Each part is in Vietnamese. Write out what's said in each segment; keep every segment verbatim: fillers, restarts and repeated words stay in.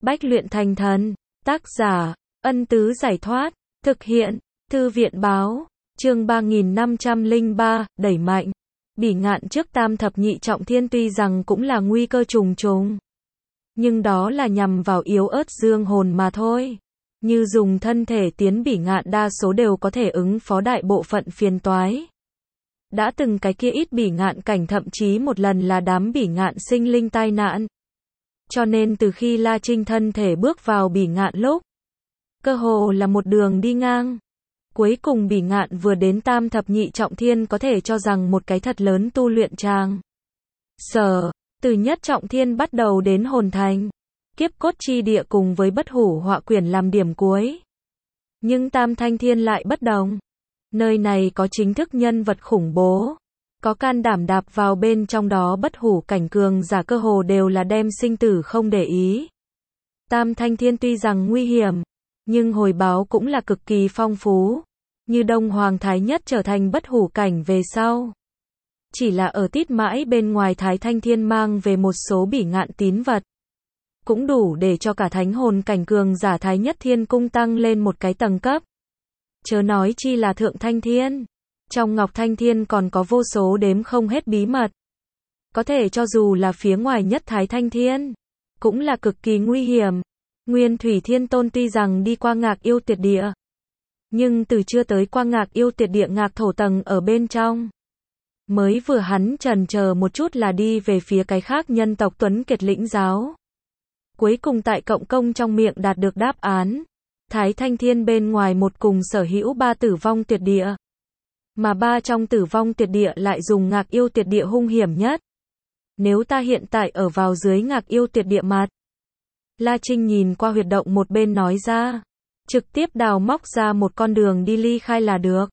Bách luyện thành thần. Tác giả, Ân Tứ Giải Thoát. Thực hiện, Thư viện Báo. Chương ba nghìn năm trăm lẻ ba, đẩy mạnh. Bỉ ngạn trước tam thập nhị trọng thiên tuy rằng cũng là nguy cơ trùng trùng. Nhưng đó là nhằm vào yếu ớt dương hồn mà thôi. Như dùng thân thể tiến bỉ ngạn đa số đều có thể ứng phó đại bộ phận phiền toái. Đã từng cái kia ít bỉ ngạn cảnh thậm chí một lần là đám bỉ ngạn sinh linh tai nạn. Cho nên từ khi La Trinh thân thể bước vào bỉ ngạn lúc, cơ hồ là một đường đi ngang. Cuối cùng bỉ ngạn vừa đến tam thập nhị trọng thiên có thể cho rằng một cái thật lớn tu luyện tràng. Sở, từ nhất trọng thiên bắt đầu đến hồn thành, kiếp cốt chi địa cùng với bất hủ họa quyển làm điểm cuối. Nhưng tam thanh thiên lại bất đồng. Nơi này có chính thức nhân vật khủng bố. Có can đảm đạp vào bên trong đó bất hủ cảnh cường giả cơ hồ đều là đem sinh tử không để ý. Tam thanh thiên tuy rằng nguy hiểm, nhưng hồi báo cũng là cực kỳ phong phú. Như Đông Hoàng Thái Nhất trở thành bất hủ cảnh về sau. Chỉ là ở tít mãi bên ngoài Thái Thanh Thiên mang về một số bỉ ngạn tín vật. Cũng đủ để cho cả thánh hồn cảnh cường giả Thái Nhất Thiên Cung tăng lên một cái tầng cấp. Chớ nói chi là Thượng Thanh Thiên. Trong Ngọc Thanh Thiên còn có vô số đếm không hết bí mật. Có thể cho dù là phía ngoài nhất Thái Thanh Thiên, cũng là cực kỳ nguy hiểm. Nguyên Thủy Thiên Tôn tuy rằng đi qua Ngạc Yêu Tuyệt Địa, nhưng từ chưa tới qua Ngạc Yêu Tuyệt Địa Ngạc Thổ tầng ở bên trong. Mới vừa hắn chần chờ một chút là đi về phía cái khác nhân tộc Tuấn Kiệt lĩnh giáo. Cuối cùng tại cộng công trong miệng đạt được đáp án. Thái Thanh Thiên bên ngoài một cùng sở hữu ba tử vong tuyệt địa. Mà ba trong tử vong tuyệt địa lại dùng Ngạc Yêu Tuyệt Địa hung hiểm nhất. Nếu ta hiện tại ở vào dưới Ngạc Yêu Tuyệt Địa mặt. La Trinh nhìn qua huyệt động một bên nói ra. Trực tiếp đào móc ra một con đường đi ly khai là được.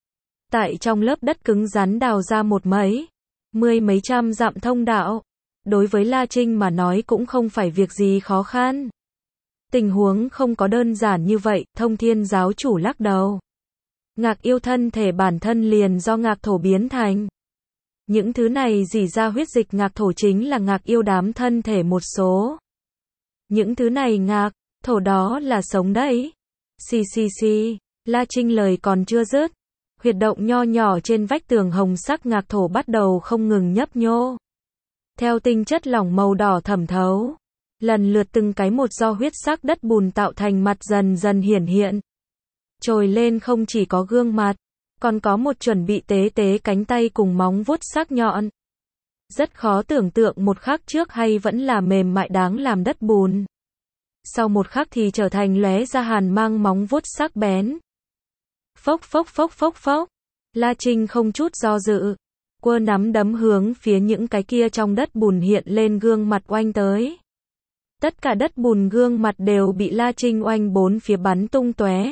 Tại trong lớp đất cứng rắn đào ra một mấy, mười mấy trăm dặm thông đạo. Đối với La Trinh mà nói cũng không phải việc gì khó khăn. Tình huống không có đơn giản như vậy, Thông Thiên giáo chủ lắc đầu. Ngạc yêu thân thể bản thân liền do ngạc thổ biến thành. Những thứ này rỉ ra huyết dịch ngạc thổ chính là ngạc yêu đám thân thể một số. Những thứ này ngạc, thổ đó là sống đấy. Xì xì xì, La Trinh lời còn chưa dứt. Huyệt động nho nhỏ trên vách tường hồng sắc ngạc thổ bắt đầu không ngừng nhấp nhô. Theo tinh chất lỏng màu đỏ thẩm thấu. Lần lượt từng cái một do huyết sắc đất bùn tạo thành mặt dần dần hiển hiện. Trồi lên không chỉ có gương mặt, còn có một chuẩn bị tế tế cánh tay cùng móng vuốt sắc nhọn. Rất khó tưởng tượng một khắc trước hay vẫn là mềm mại đáng làm đất bùn. Sau một khắc thì trở thành lóe ra hàn mang móng vuốt sắc bén. Phốc phốc phốc phốc phốc. La Trinh không chút do dự. Quơ nắm đấm hướng phía những cái kia trong đất bùn hiện lên gương mặt oanh tới. Tất cả đất bùn gương mặt đều bị La Trinh oanh bốn phía bắn tung tóe.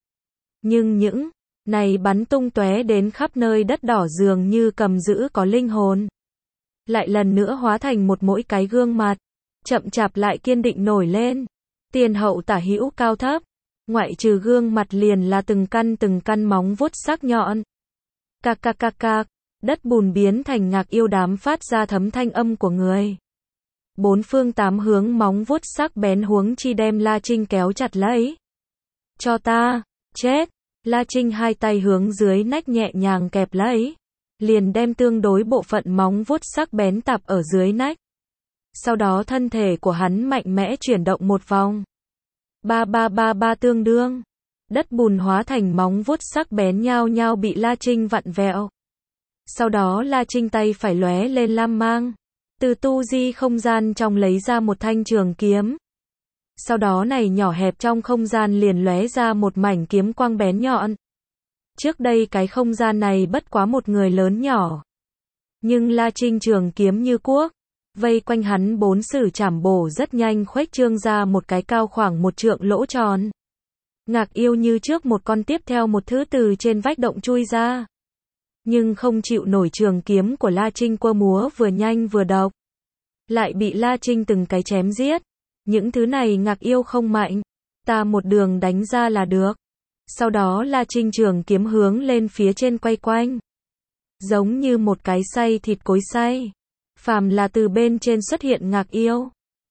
Nhưng những này bắn tung tóe đến khắp nơi đất đỏ dường như cầm giữ có linh hồn. Lại lần nữa hóa thành một mỗi cái gương mặt. Chậm chạp lại kiên định nổi lên. Tiền hậu tả hữu cao thấp. Ngoại trừ gương mặt liền là từng căn từng căn móng vuốt sắc nhọn. Cạc cạc cạc cạc. Đất bùn biến thành ngạc yêu đám phát ra thấm thanh âm của người. Bốn phương tám hướng móng vuốt sắc bén huống chi đem La Trinh kéo chặt lấy. Cho ta, chết. La Trinh hai tay hướng dưới nách nhẹ nhàng kẹp lấy. Liền đem tương đối bộ phận móng vuốt sắc bén tạp ở dưới nách. Sau đó thân thể của hắn mạnh mẽ chuyển động một vòng. Ba ba ba ba tương đương. Đất bùn hóa thành móng vuốt sắc bén nhao nhao bị La Trinh vặn vẹo. Sau đó La Trinh tay phải lóe lên lam mang. Từ tu di không gian trong lấy ra một thanh trường kiếm. Sau đó này nhỏ hẹp trong không gian liền lóe ra một mảnh kiếm quang bén nhọn. Trước đây cái không gian này bất quá một người lớn nhỏ. Nhưng La Trinh trường kiếm như cuốc. Vây quanh hắn bốn sử chảm bổ rất nhanh khuếch trương ra một cái cao khoảng một trượng lỗ tròn. Ngạc yêu như trước một con tiếp theo một thứ từ trên vách động chui ra. Nhưng không chịu nổi trường kiếm của La Trinh quơ múa vừa nhanh vừa độc. Lại bị La Trinh từng cái chém giết. Những thứ này ngạc yêu không mạnh. Ta một đường đánh ra là được. Sau đó La Trinh trường kiếm hướng lên phía trên quay quanh. Giống như một cái xay thịt cối xay. Phàm là từ bên trên xuất hiện ngạc yêu.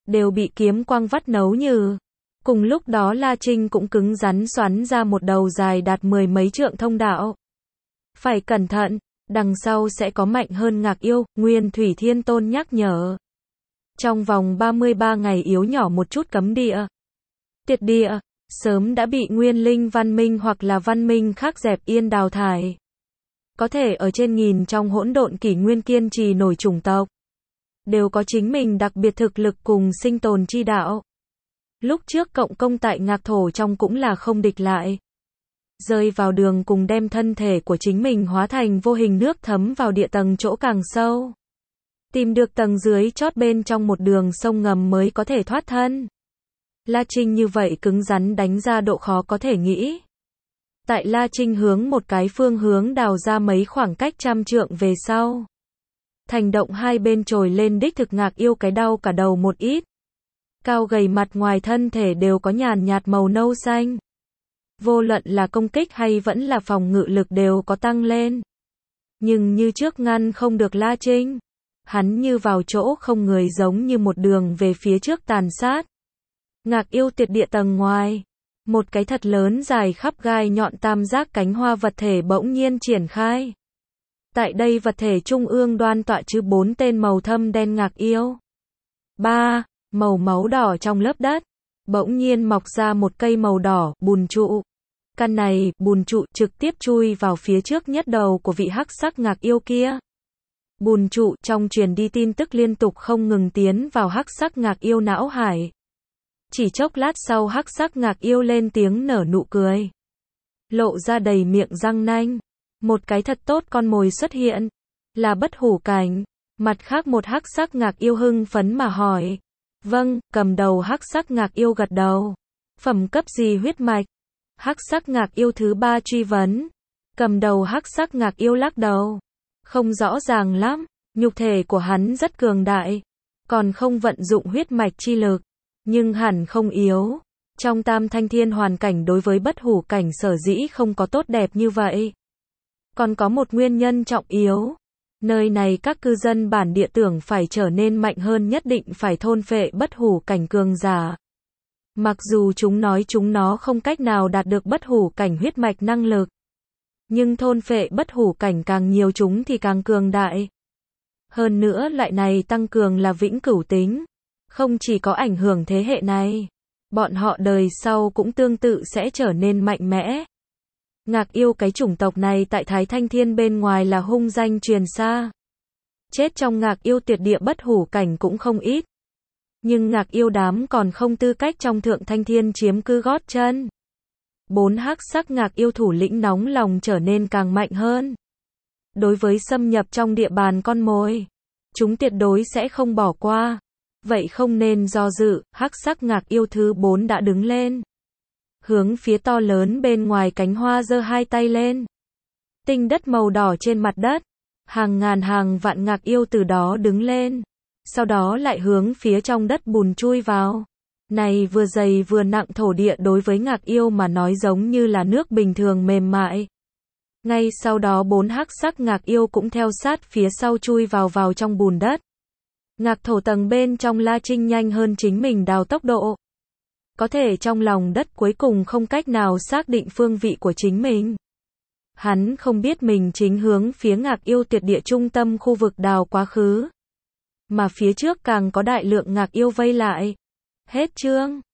đều bị kiếm quang vắt nấu nhừ. Cùng lúc đó La Trinh cũng cứng rắn xoắn ra một đầu dài đạt mười mấy trượng thông đạo. Phải cẩn thận, đằng sau sẽ có mạnh hơn Ngạc Yêu, Nguyên Thủy Thiên Tôn nhắc nhở. Trong vòng ba mươi ba ngày yếu nhỏ một chút cấm địa. Tiệt địa, sớm đã bị Nguyên Linh văn minh hoặc là văn minh khác dẹp yên đào thải. Có thể ở trên nghìn trong hỗn độn kỷ nguyên kiên trì nổi chủng tộc. Đều có chính mình đặc biệt thực lực cùng sinh tồn chi đạo. Lúc trước cộng công tại Ngạc Thổ trong cũng là không địch lại. Rơi vào đường cùng đem thân thể của chính mình hóa thành vô hình nước thấm vào địa tầng chỗ càng sâu. Tìm được tầng dưới chót bên trong một đường sông ngầm mới có thể thoát thân. La Trinh như vậy cứng rắn đánh ra độ khó có thể nghĩ. Tại La Trinh hướng một cái phương hướng đào ra mấy khoảng cách trăm trượng về sau. Thành động hai bên trồi lên đích thực Ngạc Yêu cái đau cả đầu một ít. Cao gầy mặt ngoài thân thể đều có nhàn nhạt màu nâu xanh. Vô luận là công kích hay vẫn là phòng ngự lực đều có tăng lên. Nhưng như trước ngăn không được La Trinh. Hắn như vào chỗ không người giống như một đường về phía trước tàn sát. Ngạc Yêu tuyệt địa tầng ngoài. Một cái thật lớn dài khắp gai nhọn tam giác cánh hoa vật thể bỗng nhiên triển khai. Tại đây vật thể trung ương đoan tọa chứ bốn tên màu thâm đen Ngạc Yêu. Ba, màu máu đỏ trong lớp đất. Bỗng nhiên mọc ra một cây màu đỏ, bùn trụ. Căn này, bùn trụ trực tiếp chui vào phía trước nhất đầu của vị hắc sắc Ngạc Yêu kia. Bùn trụ trong truyền đi tin tức liên tục không ngừng tiến vào hắc sắc Ngạc Yêu não hải. Chỉ chốc lát sau hắc sắc Ngạc Yêu lên tiếng nở nụ cười. Lộ ra đầy miệng răng nanh. Một cái thật tốt con mồi xuất hiện. Là Bất Hủ Cảnh. Mặt khác một hắc sắc Ngạc Yêu hưng phấn mà hỏi. Vâng, cầm đầu hắc sắc Ngạc Yêu gật đầu. Phẩm cấp gì huyết mạch? Hắc sắc Ngạc Yêu thứ ba truy vấn. Cầm đầu hắc sắc Ngạc Yêu lắc đầu. Không rõ ràng lắm, nhục thể của hắn rất cường đại. Còn không vận dụng huyết mạch chi lực. Nhưng hẳn không yếu. Trong tam thanh thiên hoàn cảnh đối với Bất Hủ Cảnh sở dĩ không có tốt đẹp như vậy. Còn có một nguyên nhân trọng yếu. Nơi này các cư dân bản địa tưởng phải trở nên mạnh hơn nhất định phải thôn phệ Bất Hủ Cảnh cường giả. Mặc dù chúng nói chúng nó không cách nào đạt được Bất Hủ Cảnh huyết mạch năng lực. Nhưng thôn phệ Bất Hủ Cảnh càng nhiều chúng thì càng cường đại. Hơn nữa loại này tăng cường là vĩnh cửu tính. Không chỉ có ảnh hưởng thế hệ này. Bọn họ đời sau cũng tương tự sẽ trở nên mạnh mẽ. Ngạc Yêu cái chủng tộc này tại Thái Thanh Thiên bên ngoài là hung danh truyền xa. Chết trong Ngạc Yêu tuyệt địa Bất Hủ Cảnh cũng không ít. Nhưng Ngạc Yêu đám còn không tư cách trong Thượng Thanh Thiên chiếm cư gót chân. Bốn hắc sắc Ngạc Yêu thủ lĩnh nóng lòng trở nên càng mạnh hơn. Đối với xâm nhập trong địa bàn con mồi, chúng tuyệt đối sẽ không bỏ qua. Vậy không nên do dự, hắc sắc Ngạc Yêu thứ bốn đã đứng lên. Hướng phía to lớn bên ngoài cánh hoa giơ hai tay lên. Tinh đất màu đỏ trên mặt đất. Hàng ngàn hàng vạn Ngạc Yêu từ đó đứng lên. Sau đó lại hướng phía trong đất bùn chui vào. Này vừa dày vừa nặng thổ địa đối với Ngạc Yêu mà nói giống như là nước bình thường mềm mại. Ngay sau đó bốn hắc sắc Ngạc Yêu cũng theo sát phía sau chui vào vào trong bùn đất. Ngạc thổ tầng bên trong La Trinh nhanh hơn chính mình đào tốc độ. Có thể trong lòng đất cuối cùng không cách nào xác định phương vị của chính mình. Hắn không biết mình chính hướng phía Ngạc Yêu tuyệt địa trung tâm khu vực đào quá khứ. Mà phía trước càng có đại lượng Ngạc Yêu vây lại. Hết chương.